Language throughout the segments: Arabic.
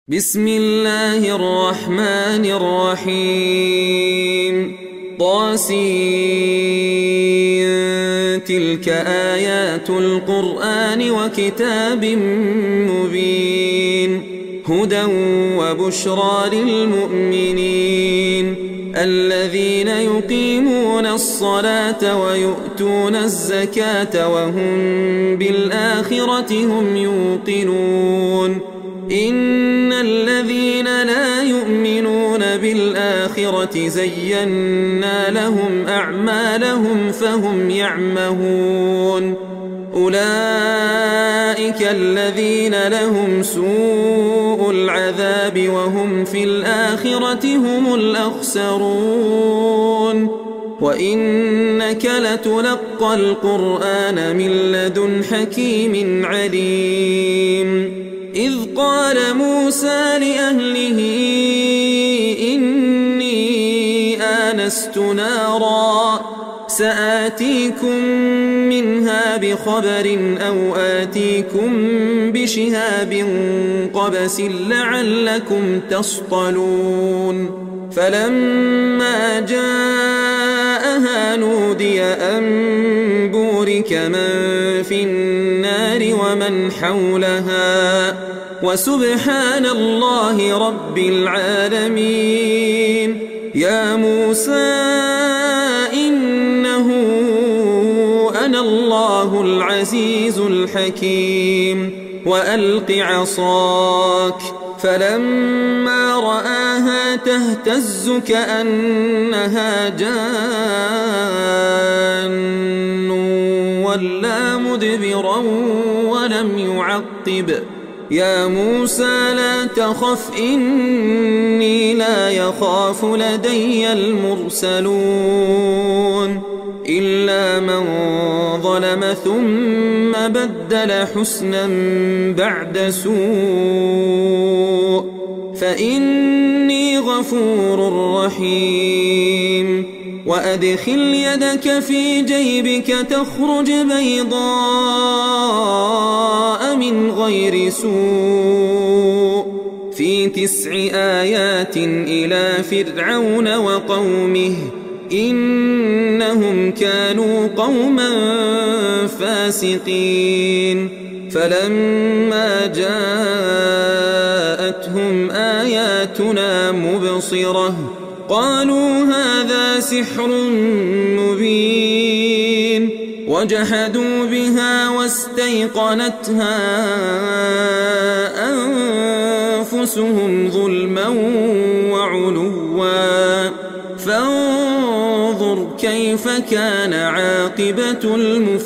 بسم الله الرحمن الرحيم تلك آيات القرآن وكتاب مبين هدى وبشرى للمؤمنين الذين يقيمون الصلاة ويؤتون الزكاة وهم بالآخرة هم يوقنون إن الذين لا يؤمنون بالآخرة زينا لهم أعمالهم فهم يعمهون أولئك الذين لهم سوء العذاب وهم في الآخرة هم الأخسرون وإنك لتلقى القرآن من لدن حكيم عليم إذ قال موسى لأهله إني آنست نارا سآتيكم منها بخبر أو آتيكم بشهاب قبس لعلكم تصطلون فلما جاءها نودي أن بورك من في النار ومن حولها وسبحان الله رب العالمين يا موسى إنه أنا الله العزيز الحكيم وألق عصاك فلما رآها تهتز كأنها جان ولا مدبرا ولم يعقب يا موسى لا تخف إني لا يخاف لدي المرسلون إلا من ظلم ثم بدل حسنا بعد سوء فإني غفور رحيم وأدخل يدك في جيبك تخرج بيضاء من غير سوء في 9 آيات إلى فرعون وقومه إنهم كانوا قوما فاسقين فلما جاءتهم آياتنا مبصرة قالوا هذا سحر مبين وجحدوا بها واستيقنتها أنفسهم ظلما وعلوا فانظر كيف كان عاقبة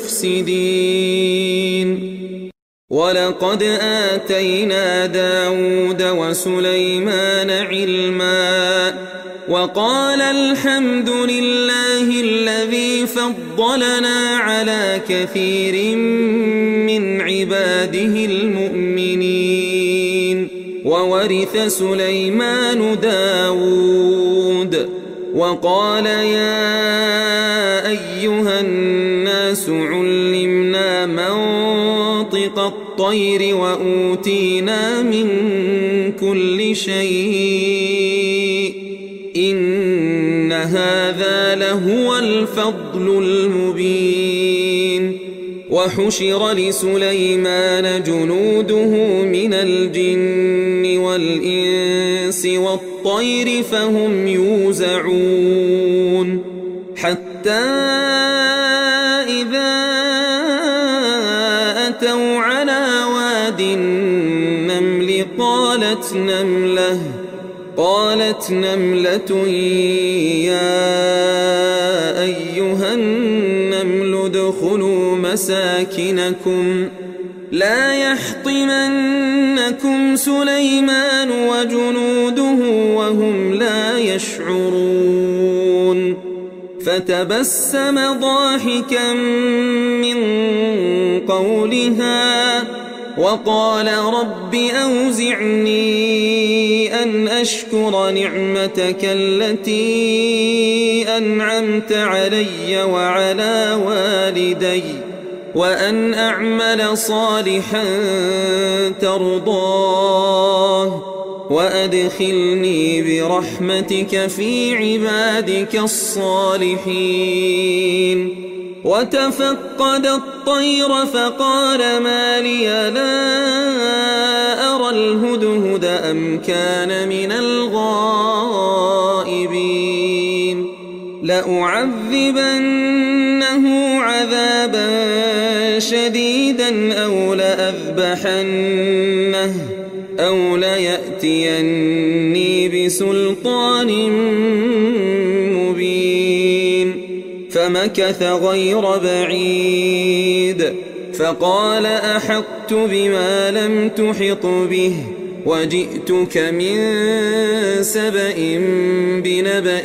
المفسدين ولقد آتينا داود وسليمان علما وقال الحمد لله الذي فضلنا على كثير من عباده المؤمنين وورث سليمان داود وقال يا أيها الناس علمنا منطق الطير وأوتينا من كل شيء إن هذا لهو الفضل المبين وحشر لسليمان جنوده من الجن والإنس والطير فهم يوزعون حتى إذا أتوا على واد النمل قالت نملة يا أيها النمل ادخلوا مساكنكم لا يحطمنكم سليمان وجنوده وهم لا يشعرون فتبسم ضاحكا من قولها وقال رب أوزعني أن أشكر نعمتك التي أنعمت علي وعلى والدي وأن أعمل صالحا ترضاه وأدخلني برحمتك في عبادك الصالحين. وتفقد الطير فقال ما لي لا أرى الهدهد أم كان من الغائبين. لأعذبنه عذابا شديدا أو ليأتيني بسلطان مبين. فمكث غير بعيد فقال أحطت بما لم تحط به وجئتك من سبأ بنبأ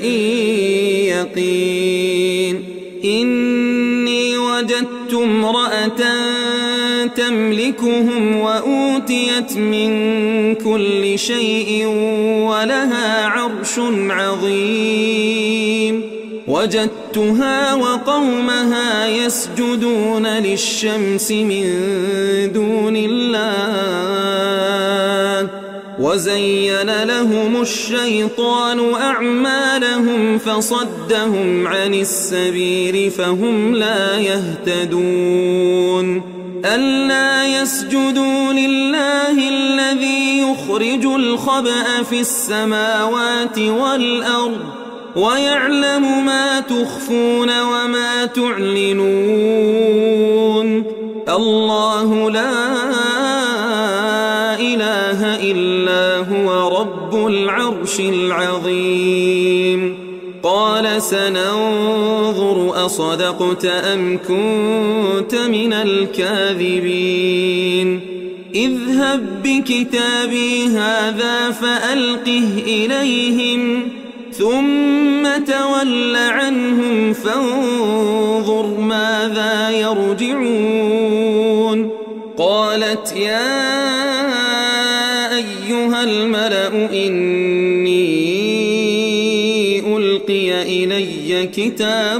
يقين. إني وجدت امرأة تملكهم وأوتيت من كل شيء ولها عرش عظيم. وجدتها وقومها يسجدون للشمس من دون الله وزين لهم الشيطان أعمالهم فصدهم عن السبيل فهم لا يهتدون. ألا يسجدوا لله الذي يخرج الخبأ في السماوات والأرض ويعلم ما تخفون وما تعلنون. الله لا إله إلا هو رب العرش العظيم. قال سننظر أصدقت أم كنت من الكاذبين. اذهب بكتابي هذا فألقه إليهم ثم تول عنهم فانظر ماذا يرجعون. قالت يا أيها الملأ إني ألقي إلي كتاب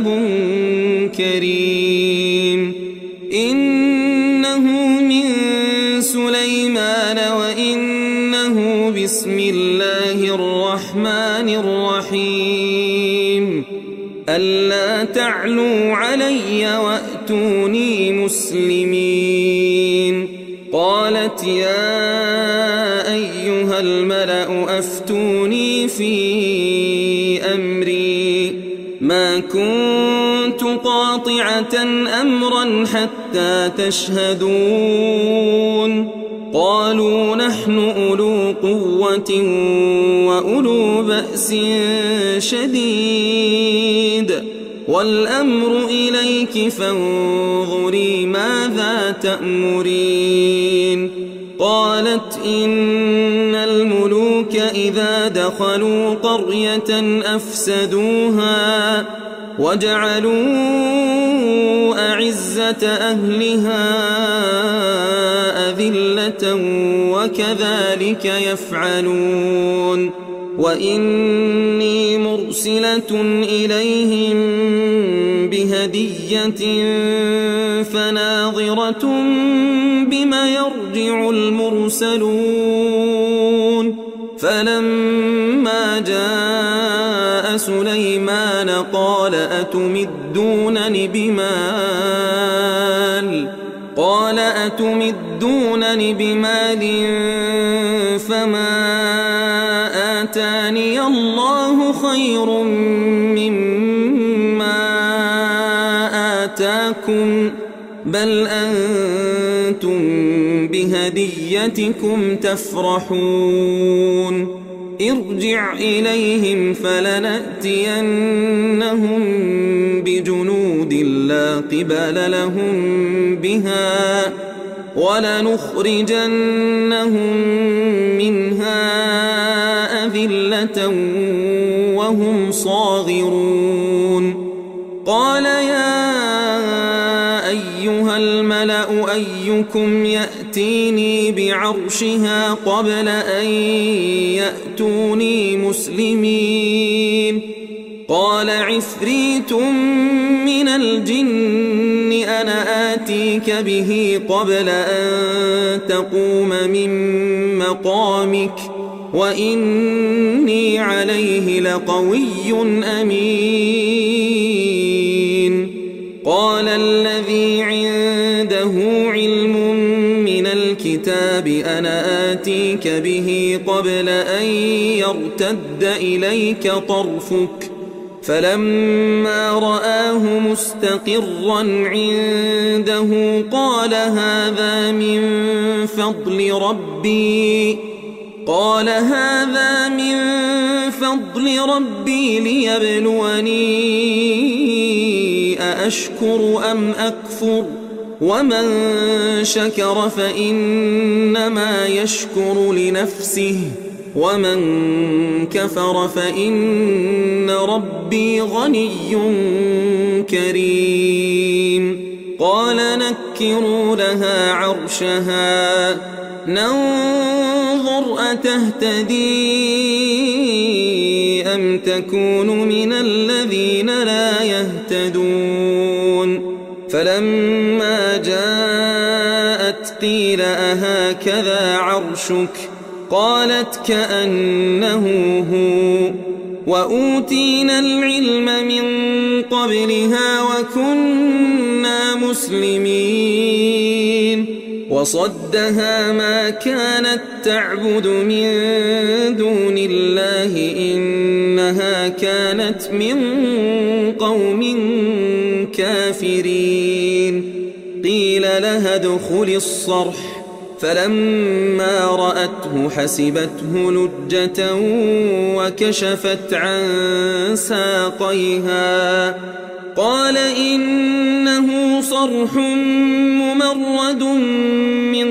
كريم إنه من سليمان وإنه بسم الله الرحمن الرحيم. ألا تعلوا علي وأتوني مسلمين. قالت يا أيها الملأ أفتوني في أمري ما كنت قاطعة أمرا حتى تشهدون. قالوا نحن أولو قوة وأولو بأس شديد والأمر إليك فانظري ماذا تأمرين. قالت إن الملوك إذا دخلوا قرية أفسدوها وجعلوا أعزة أهلها أذلة وكذلك يفعلون. وإني مرسلة إليهم بهدية فناظرة بما يرجع المرسلون. فلما جاء سليمان قال أتمدونني بمال فما آتاني الله خير مما آتاكم بل أنتم بهديتكم تفرحون. ارجع إليهم فلنأتينهم بجنود لا قبل لهم بها ولنخرجنهم منها أذلة وهم صاغرون. قال يا أيها الملأ أيكم يأتيني بعرشها قبل أن يأتوني مسلمين. قال عفريت من الجن أنا آتيك به قبل أن تقوم من مقامك وإني عليه لقوي أمين. قال الذي عنده علم من الكتاب أنا آتيك به قبل أن يرتد إليك طرفك فلما رآه مستقرا عنده قال هذا من فضل ربي ليبلوني أأشكر أم أكفر ومن شكر فإنما يشكر لنفسه ومن كفر فإن ربي غني كريم. قال نكروا لها عرشها ننظر أتهتدي أم تكون من الذين لا يهتدون. فلما جاءت قيل أهكذا عرشك قالت كأنه هو وأوتينا العلم من قبلها وكنا مسلمين. وصدها ما كانت تعبد من دون الله إنها كانت من قوم كافرين. قيل لها ادخل الصرح فلما رأته حسبته لجة وكشفت عن ساقيها قال إنه صرح ممرد من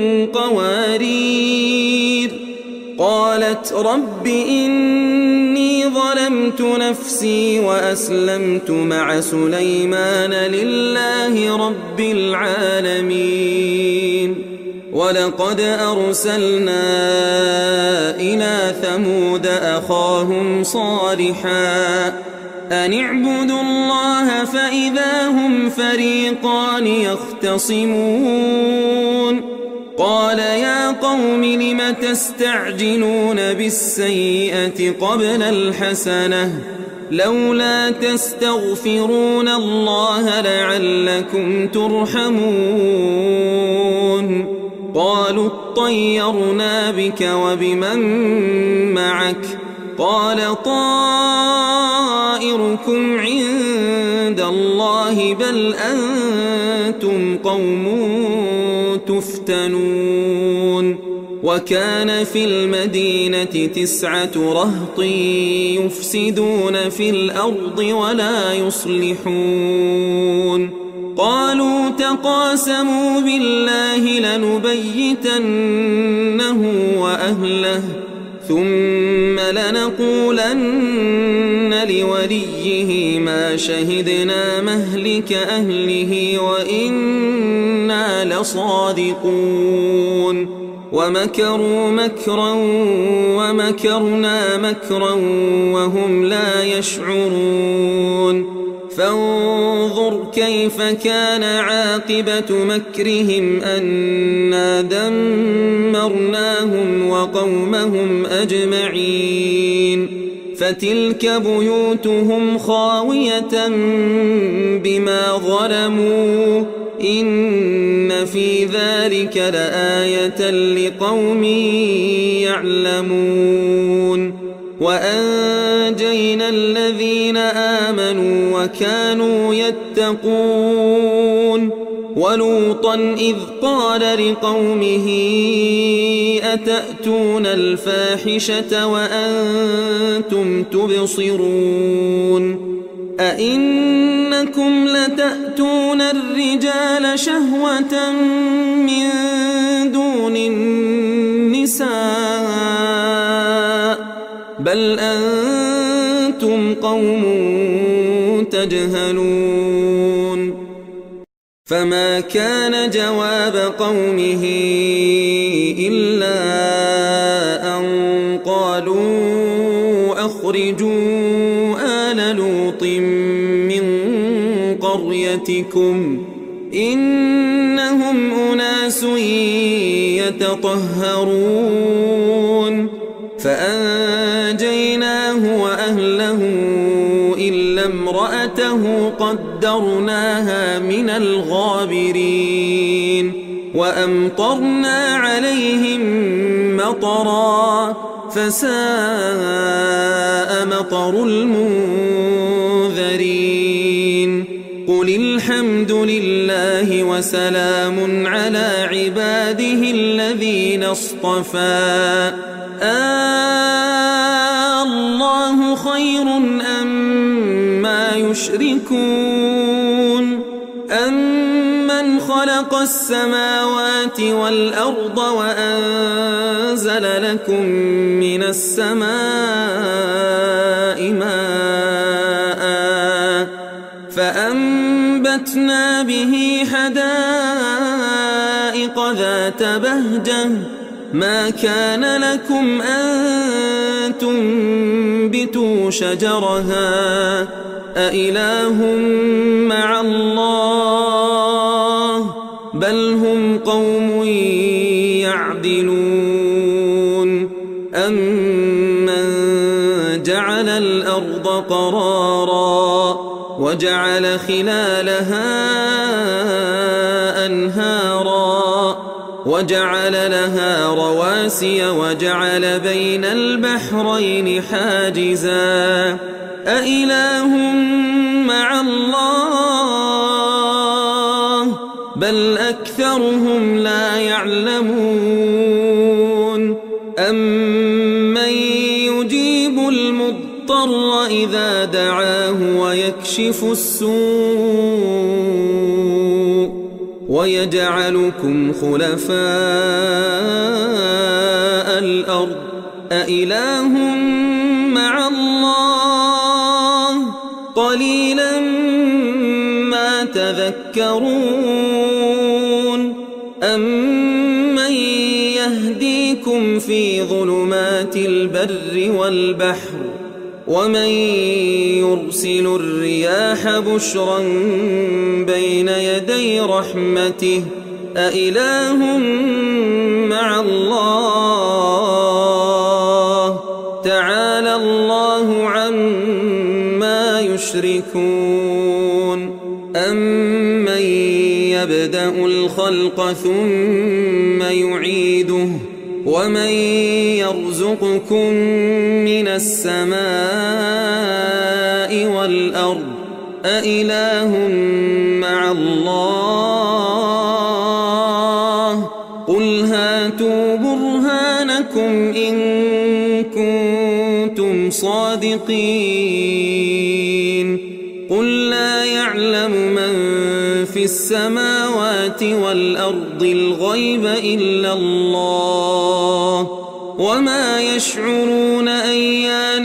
قوارير. قالت رب إني ظلمت نفسي وأسلمت مع سليمان لله رب العالمين. ولقد أرسلنا إلى ثمود أخاهم صالحا أن اعبدوا الله فإذا هم فريقان يختصمون. قال يا قوم لم تستعجلون بالسيئة قبل الحسنة لولا تستغفرون الله لعلكم ترحمون. قالوا اطيرنا بك وبمن معك قال طائركم عند الله بل أنتم قوم تفتنون. وكان في المدينة 9 رهط يفسدون في الأرض ولا يصلحون. قالوا تقاسموا بالله لنبيتنه وأهله ثم لنقولن لوليه ما شهدنا مهلك أهله وإنا لصادقون. ومكروا مكرا ومكرنا مكرا وهم لا يشعرون. فانظر كيف كان عاقبة مكرهم أنا دمرناهم وقومهم أجمعين. فتلك بيوتهم خاوية بما ظلموا إن في ذلك لآية لقوم يعلمون. وأنجينا الذين آمنوا وكانوا يتقون. ولوطا إذ قال لقومه أتأتون الفاحشة وأنتم تبصرون أئنكم لتأتون الرجال شهوة من دون النساء بل أنتم قوم تجهلون. فما كان جواب قومه إلا أن قالوا أخرجوا آل لوط من قريتكم إنهم أناس يتطهرون. فأنجيناه وأهله إلا امرأته قدرناها من الغابرين وأمطرنا عليهم مطرا فساء مطر المنذرين قل الحمد لله وسلام على عباده الذين اصطفى الله خير أما يشركون أمن خلق السماوات والأرض وأنزل لكم من السماء ماء فأنبتنا به حدائق ذات بهجة ما كان لكم أن تنبتوا شجرها أإله مع الله بل هم قوم يعدلون أمن جعل الأرض قرارا وجعل خلالها أنهارا وجعل لها رواسي وجعل بين البحرين حاجزا أإله مع الله بل أكثرهم لا يعلمون أمن يجيب المضطر إذا دعاه ويكشف السوء ويجعلكم خلفاء الأرض أإله مع الله قليلا ما تذكرون أمن يهديكم في ظلمات البر والبحر ومن يرسل الرياح بشرا بين يدي رحمته أإله مع الله تعالى الله عما يشركون أمن يبدأ الخلق ثم يعيده ومن يرزقكم من السماء والأرض أإله مع الله قل هاتوا برهانكم إن كنتم صادقين قل لا يعلم من في السماوات والأرض الغيب إلا الله وما يشعرون أيان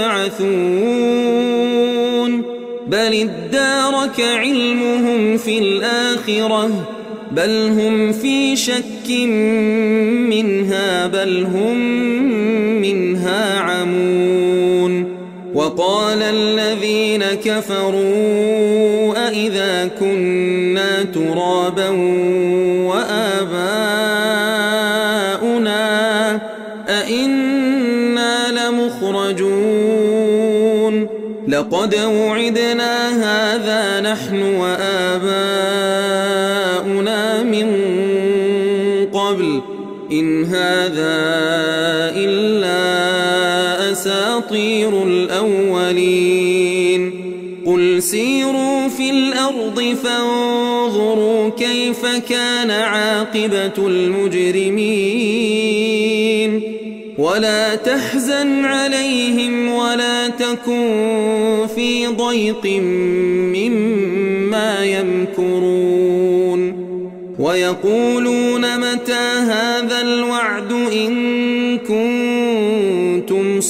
يبعثون بل ادارك علمهم في الآخرة بل هم في شك منها بل هم منها عمون وقال الذين كفروا أإذا كنا ترابا وآباؤنا أئنا لمخرجون لقد وعدنا هذا نحن وآباؤنا من قبل إن هذا إلا أساطير الأولين قل سيروا في الأرض فانظروا كيف كان عاقبة المجرمين ولا تحزن عليهم ولا تكن في ضيق مما يمكرون ويقولون متى هذا الوعد إن كنتم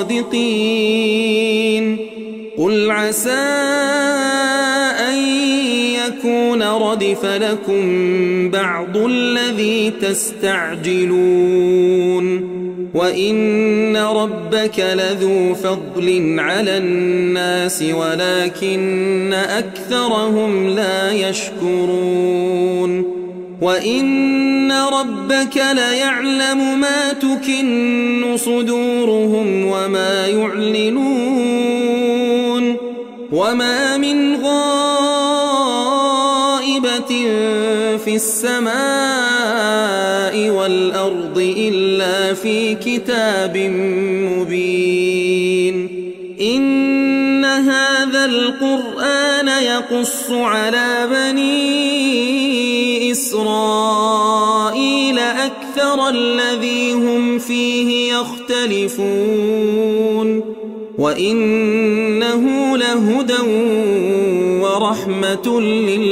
صادقين قل عسى أن يكون ردف لكم بعض الذي تستعجلون وإن ربك لذو فضل على الناس ولكن أكثرهم لا يشكرون وإن ربك ليعلم ما تكن صدورهم وما يعلنون وما من غائبة في السماء والأرض إلا في كتاب مبين إن هذا القرآن يقص على بني إسرائيل أكثر الذي هم فيه يختلفون وإنه لهدى ورحمة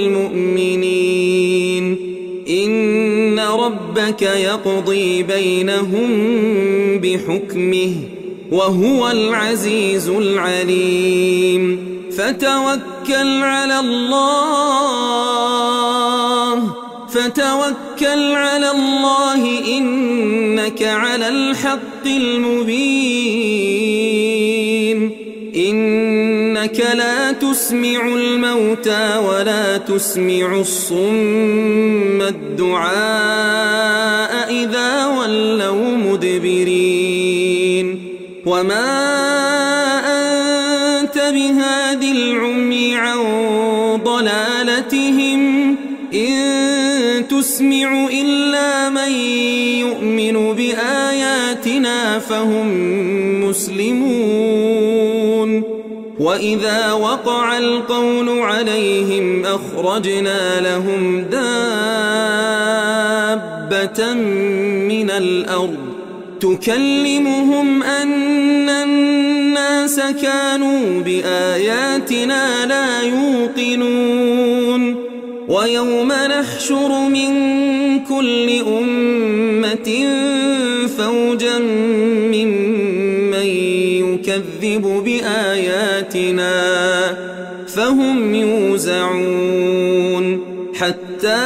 للمؤمنين إن ربك يقضي بينهم بحكمه وهو العزيز العليم فتوكل على الله إنك على الحق المبين إنك لا تسمع الموتى ولا تسمع الصم الدعاء إذا ولوا مدبرين وما أنت بهاد العمي عن ضلالتهم إن تسمع إلا من يؤمن بآياتنا فهم مسلمون وإذا وقع القول عليهم أخرجنا لهم دابة من الأرض تكلمهم أن الناس كانوا بآياتنا لا يوقنون ويوم نحشر من كل أمة فوجا ممن يكذب بآياتنا فهم يوزعون حتى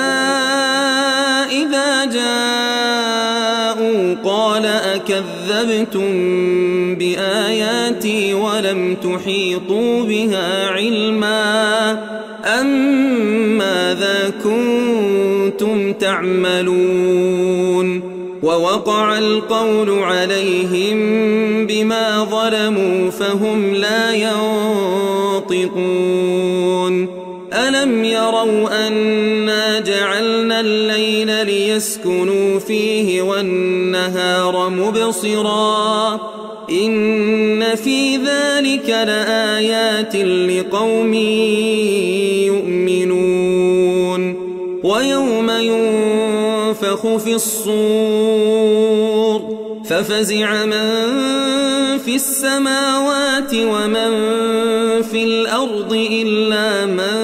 إذا جاءوا قال أكذبتم بآياتي ولم تحيطوا بها علما أم ماذا كنتم تعملون ووقع القول عليهم بما ظلموا فهم لا ينطقون ألم يروا أنا جعلنا الليل ليسكنوا فيه والنهار مبصرا إن في ذلك لآيات لقوم يؤمنون ويوم ينفخ في الصور ففزع من في السماوات ومن في الأرض إلا من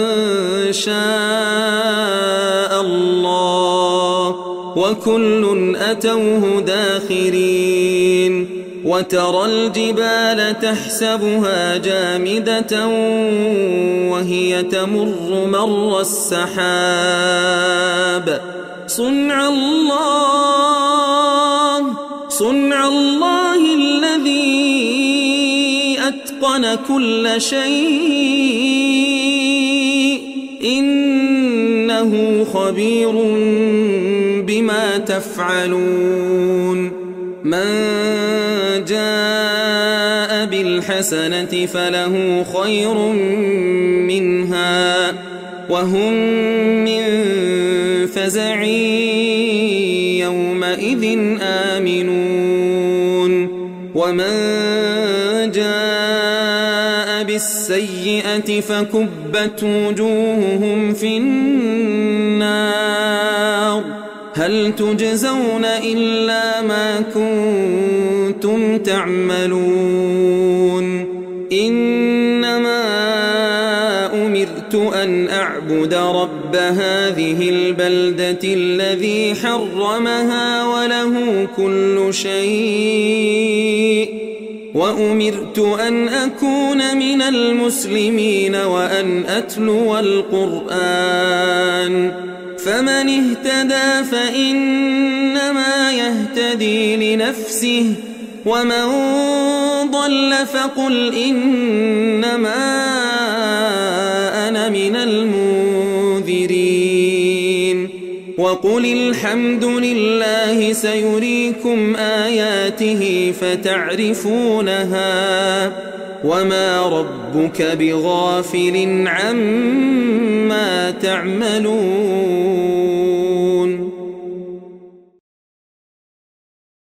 شاء الله وكل أتوه داخرين وترى الجبال تحسبها جامدة وهي تمر مر السحاب صنع الله الذي أتقن كل شيء إنه خبير بما تفعلون من جاء بالحسنة فله خير منها وهم من فزع يومئذ آمنون ومن جاء بالسيئة فكبت وجوههم في النار هل تجزون إلا ما كنتم تعملون إنما أمرت أن أعبد رب هذه البلدة الذي حرمها وله كل شيء وأمرت أن أكون من المسلمين وأن أتلو القرآن فمن اهتدى فإنما يهتدي لنفسه ومن ضل فقل إنما أنا من المنذرين وقل الحمد لله سيريكم آياته فتعرفونها وما ربك بغافل عما تعملون